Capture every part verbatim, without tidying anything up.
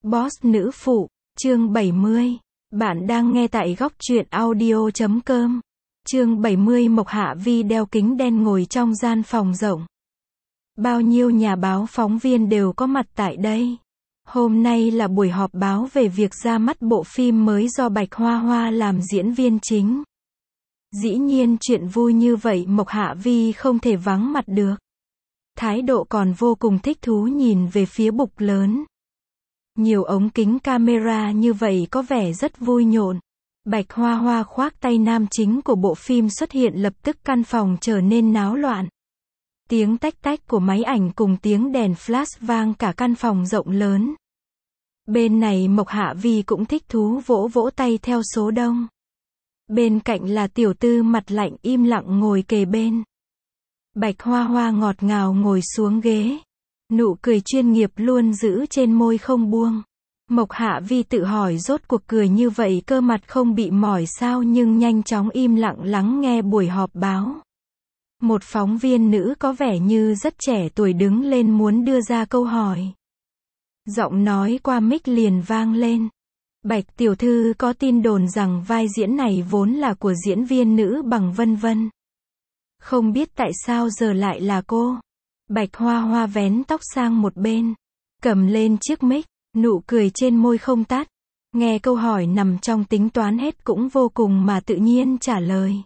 Boss nữ phụ, chương bảy mươi. Bạn đang nghe tại góc truyện audio chấm com. Chương bảy mươi. Mộc Hạ Vi đeo kính đen ngồi trong gian phòng rộng. Bao nhiêu nhà báo phóng viên đều có mặt tại đây. Hôm nay là buổi họp báo về việc ra mắt bộ phim mới do Bạch Hoa Hoa làm diễn viên chính. Dĩ nhiên chuyện vui như vậy Mộc Hạ Vi không thể vắng mặt được. Thái độ còn vô cùng thích thú nhìn về phía bục lớn. Nhiều ống kính camera như vậy có vẻ rất vui nhộn. Bạch Hoa Hoa khoác tay nam chính của bộ phim xuất hiện, lập tức căn phòng trở nên náo loạn. Tiếng tách tách của máy ảnh cùng tiếng đèn flash vang cả căn phòng rộng lớn. Bên này Mộc Hạ Vi cũng thích thú vỗ vỗ tay theo số đông. Bên cạnh là tiểu tư mặt lạnh im lặng ngồi kề bên. Bạch Hoa Hoa ngọt ngào ngồi xuống ghế. Nụ cười chuyên nghiệp luôn giữ trên môi không buông. Mộc Hạ Vi tự hỏi rốt cuộc cười như vậy cơ mặt không bị mỏi sao, nhưng nhanh chóng im lặng lắng nghe buổi họp báo. Một phóng viên nữ có vẻ như rất trẻ tuổi đứng lên muốn đưa ra câu hỏi. Giọng nói qua mic liền vang lên. Bạch tiểu thư, có tin đồn rằng vai diễn này vốn là của diễn viên nữ Bằng Vân Vân. Không biết tại sao giờ lại là cô. Bạch Hoa Hoa vén tóc sang một bên, cầm lên chiếc mic, nụ cười trên môi không tắt. Nghe câu hỏi nằm trong tính toán hết cũng vô cùng mà tự nhiên trả lời.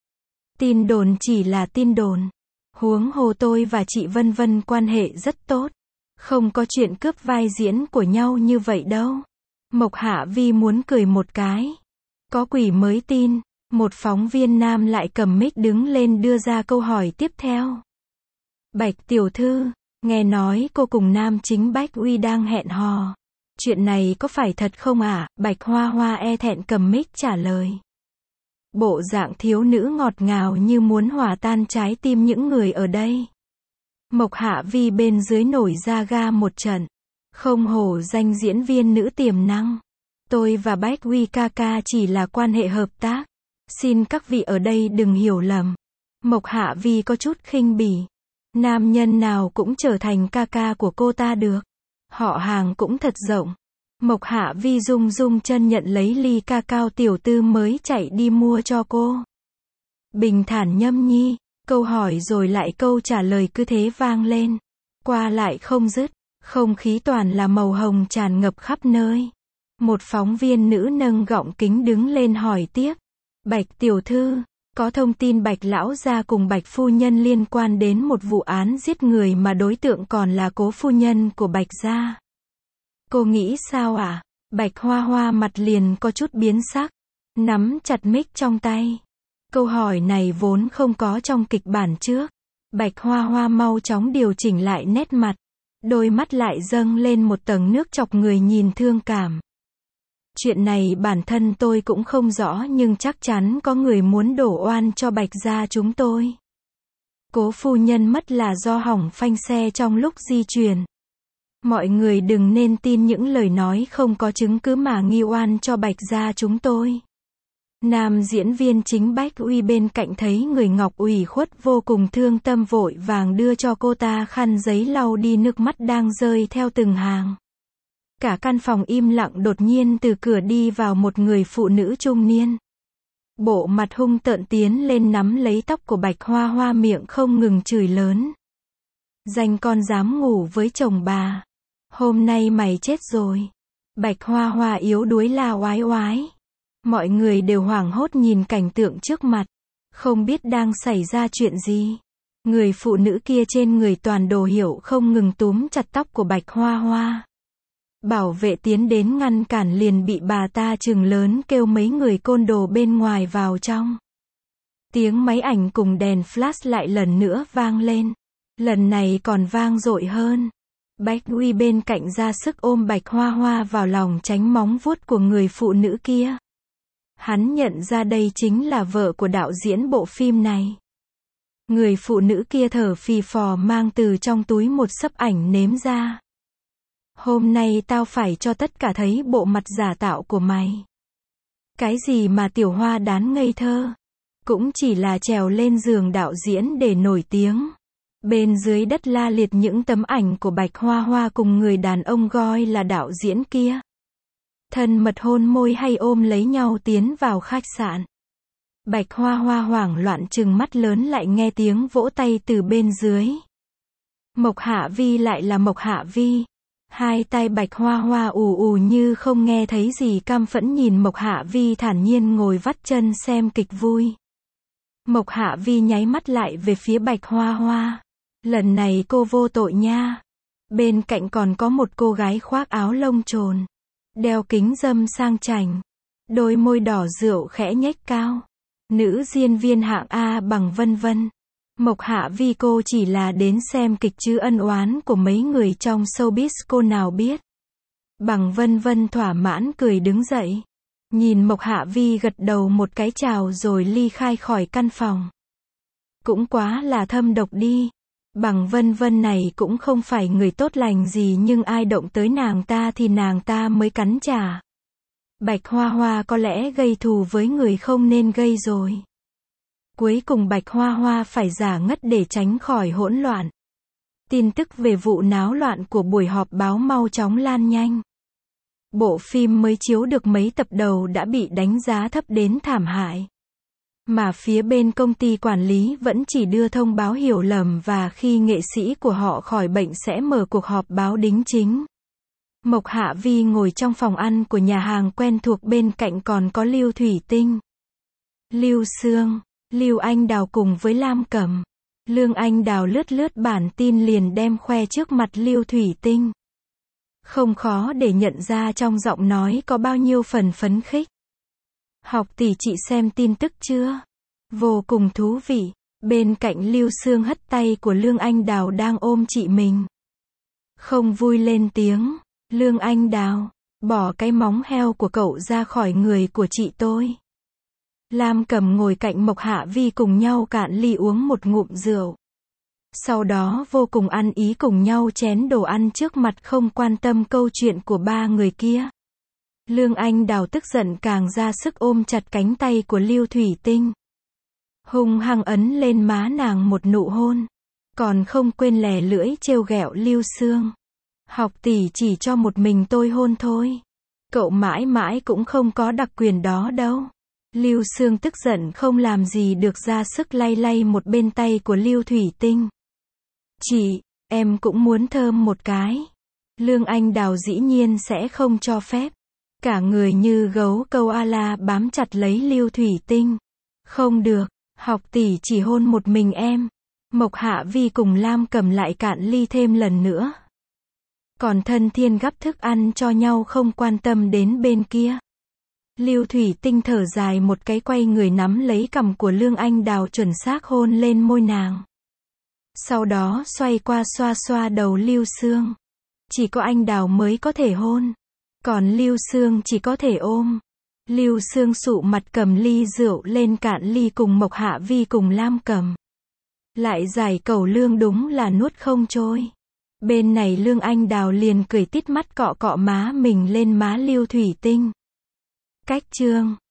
Tin đồn chỉ là tin đồn. Huống hồ tôi và chị Vân Vân quan hệ rất tốt. Không có chuyện cướp vai diễn của nhau như vậy đâu. Mộc Hạ Vi muốn cười một cái. Có quỷ mới tin. Một phóng viên nam lại cầm mic đứng lên đưa ra câu hỏi tiếp theo. Bạch tiểu thư, nghe nói cô cùng nam chính Bách Uy đang hẹn hò. Chuyện này có phải thật không ạ? À? Bạch Hoa Hoa e thẹn cầm mic trả lời. Bộ dạng thiếu nữ ngọt ngào như muốn hòa tan trái tim những người ở đây. Mộc Hạ Vi bên dưới nổi da ga một trận. Không hổ danh diễn viên nữ tiềm năng. Tôi và Bách Uy ca ca chỉ là quan hệ hợp tác. Xin các vị ở đây đừng hiểu lầm. Mộc Hạ Vi có chút khinh bỉ. Nam nhân nào cũng trở thành ca ca của cô ta được. Họ hàng cũng thật rộng. Mộc Hạ Vi rung rung chân nhận lấy ly ca cao tiểu tư mới chạy đi mua cho cô. Bình thản nhâm nhi, câu hỏi rồi lại câu trả lời cứ thế vang lên. Qua lại không dứt, không khí toàn là màu hồng tràn ngập khắp nơi. Một phóng viên nữ nâng gọng kính đứng lên hỏi tiếp. Bạch tiểu thư, có thông tin Bạch lão gia cùng Bạch phu nhân liên quan đến một vụ án giết người mà đối tượng còn là cố phu nhân của Bạch gia. Cô nghĩ sao ạ? À? Bạch Hoa Hoa mặt liền có chút biến sắc, nắm chặt mic trong tay. Câu hỏi này vốn không có trong kịch bản trước. Bạch Hoa Hoa mau chóng điều chỉnh lại nét mặt, đôi mắt lại dâng lên một tầng nước chọc người nhìn thương cảm. Chuyện này bản thân tôi cũng không rõ, nhưng chắc chắn có người muốn đổ oan cho Bạch gia chúng tôi. Cố phu nhân mất là do hỏng phanh xe trong lúc di chuyển. Mọi người đừng nên tin những lời nói không có chứng cứ mà nghi oan cho Bạch gia chúng tôi. Nam diễn viên chính Bách Uy bên cạnh thấy người ngọc ủy khuất vô cùng thương tâm, vội vàng đưa cho cô ta khăn giấy lau đi nước mắt đang rơi theo từng hàng. Cả căn phòng im lặng, đột nhiên từ cửa đi vào một người phụ nữ trung niên. Bộ mặt hung tợn tiến lên nắm lấy tóc của Bạch Hoa Hoa, miệng không ngừng chửi lớn. Danh con dám ngủ với chồng bà. Hôm nay mày chết rồi. Bạch Hoa Hoa yếu đuối la oái oái. Mọi người đều hoảng hốt nhìn cảnh tượng trước mặt. Không biết đang xảy ra chuyện gì. Người phụ nữ kia trên người toàn đồ hiệu không ngừng túm chặt tóc của Bạch Hoa Hoa. Bảo vệ tiến đến ngăn cản liền bị bà ta trừng lớn kêu mấy người côn đồ bên ngoài vào trong. Tiếng máy ảnh cùng đèn flash lại lần nữa vang lên. Lần này còn vang dội hơn. Bách Uy bên cạnh ra sức ôm Bạch Hoa Hoa vào lòng tránh móng vuốt của người phụ nữ kia. Hắn nhận ra đây chính là vợ của đạo diễn bộ phim này. Người phụ nữ kia thở phì phò mang từ trong túi một xấp ảnh nếm ra. Hôm nay tao phải cho tất cả thấy bộ mặt giả tạo của mày. Cái gì mà tiểu hoa đán ngây thơ. Cũng chỉ là trèo lên giường đạo diễn để nổi tiếng. Bên dưới đất la liệt những tấm ảnh của Bạch Hoa Hoa cùng người đàn ông gọi là đạo diễn kia. Thân mật hôn môi hay ôm lấy nhau tiến vào khách sạn. Bạch Hoa Hoa hoảng loạn trừng mắt lớn lại nghe tiếng vỗ tay từ bên dưới. Mộc Hạ Vi lại là Mộc Hạ Vi. Hai tay Bạch Hoa Hoa ù ù như không nghe thấy gì, căm phẫn nhìn Mộc Hạ Vi thản nhiên ngồi vắt chân xem kịch vui. Mộc Hạ Vi nháy mắt lại về phía Bạch Hoa Hoa. Lần này cô vô tội nha. Bên cạnh còn có một cô gái khoác áo lông trồn, đeo kính râm sang chảnh, đôi môi đỏ rượu khẽ nhếch cao. Nữ diễn viên hạng A bằng Vân Vân. Mộc Hạ Vi cô chỉ là đến xem kịch chứ ân oán của mấy người trong showbiz cô nào biết. Bằng Vân Vân thỏa mãn cười đứng dậy. Nhìn Mộc Hạ Vi gật đầu một cái chào rồi ly khai khỏi căn phòng. Cũng quá là thâm độc đi. Bằng Vân Vân này cũng không phải người tốt lành gì, nhưng ai động tới nàng ta thì nàng ta mới cắn trả. Bạch Hoa Hoa có lẽ gây thù với người không nên gây rồi. Cuối cùng Bạch Hoa Hoa phải giả ngất để tránh khỏi hỗn loạn. Tin tức về vụ náo loạn của buổi họp báo mau chóng lan nhanh. Bộ phim mới chiếu được mấy tập đầu đã bị đánh giá thấp đến thảm hại. Mà phía bên công ty quản lý vẫn chỉ đưa thông báo hiểu lầm và khi nghệ sĩ của họ khỏi bệnh sẽ mở cuộc họp báo đính chính. Mộc Hạ Vi ngồi trong phòng ăn của nhà hàng quen thuộc, bên cạnh còn có Lưu Thủy Tinh, Lưu Sương, Lưu Anh Đào cùng với Lam Cẩm. Lương Anh Đào lướt lướt bản tin liền đem khoe trước mặt Lưu Thủy Tinh. Không khó để nhận ra trong giọng nói có bao nhiêu phần phấn khích. Học tỷ, chị xem tin tức chưa? Vô cùng thú vị. Bên cạnh Lưu Sương hất tay của Lương Anh Đào đang ôm chị mình. Không vui lên tiếng. Lương Anh Đào, bỏ cái móng heo của cậu ra khỏi người của chị tôi. Lam Cẩm ngồi cạnh Mộc Hạ Vi cùng nhau cạn ly uống một ngụm rượu. Sau đó vô cùng ăn ý cùng nhau chén đồ ăn trước mặt, không quan tâm câu chuyện của ba người kia. Lương Anh Đào tức giận càng ra sức ôm chặt cánh tay của Lưu Thủy Tinh. Hung hăng ấn lên má nàng một nụ hôn. Còn không quên lè lưỡi trêu ghẹo Lưu Sương. Học tỷ chỉ cho một mình tôi hôn thôi. Cậu mãi mãi cũng không có đặc quyền đó đâu. Lưu Sương tức giận không làm gì được, ra sức lay lay một bên tay của Lưu Thủy Tinh. Chị, em cũng muốn thơm một cái. Lương Anh Đào dĩ nhiên sẽ không cho phép. Cả người như gấu câu a-la bám chặt lấy Lưu Thủy Tinh. Không được, học tỷ chỉ hôn một mình em. Mộc Hạ Vi cùng Lam Cẩm lại cạn ly thêm lần nữa. Còn thân thiên gắp thức ăn cho nhau, không quan tâm đến bên kia. Lưu Thủy Tinh thở dài một cái, quay người nắm lấy cằm của Lương Anh Đào chuẩn xác hôn lên môi nàng. Sau đó xoay qua xoa xoa đầu Lưu Sương. Chỉ có anh Đào mới có thể hôn. Còn Lưu Sương chỉ có thể ôm. Lưu Sương sụ mặt cầm ly rượu lên cạn ly cùng Mộc Hạ Vi cùng Lam Cẩm. Lại giải cẩu lương, đúng là nuốt không trôi. Bên này Lương Anh Đào liền cười tít mắt cọ cọ má mình lên má Lưu Thủy Tinh. Cách chương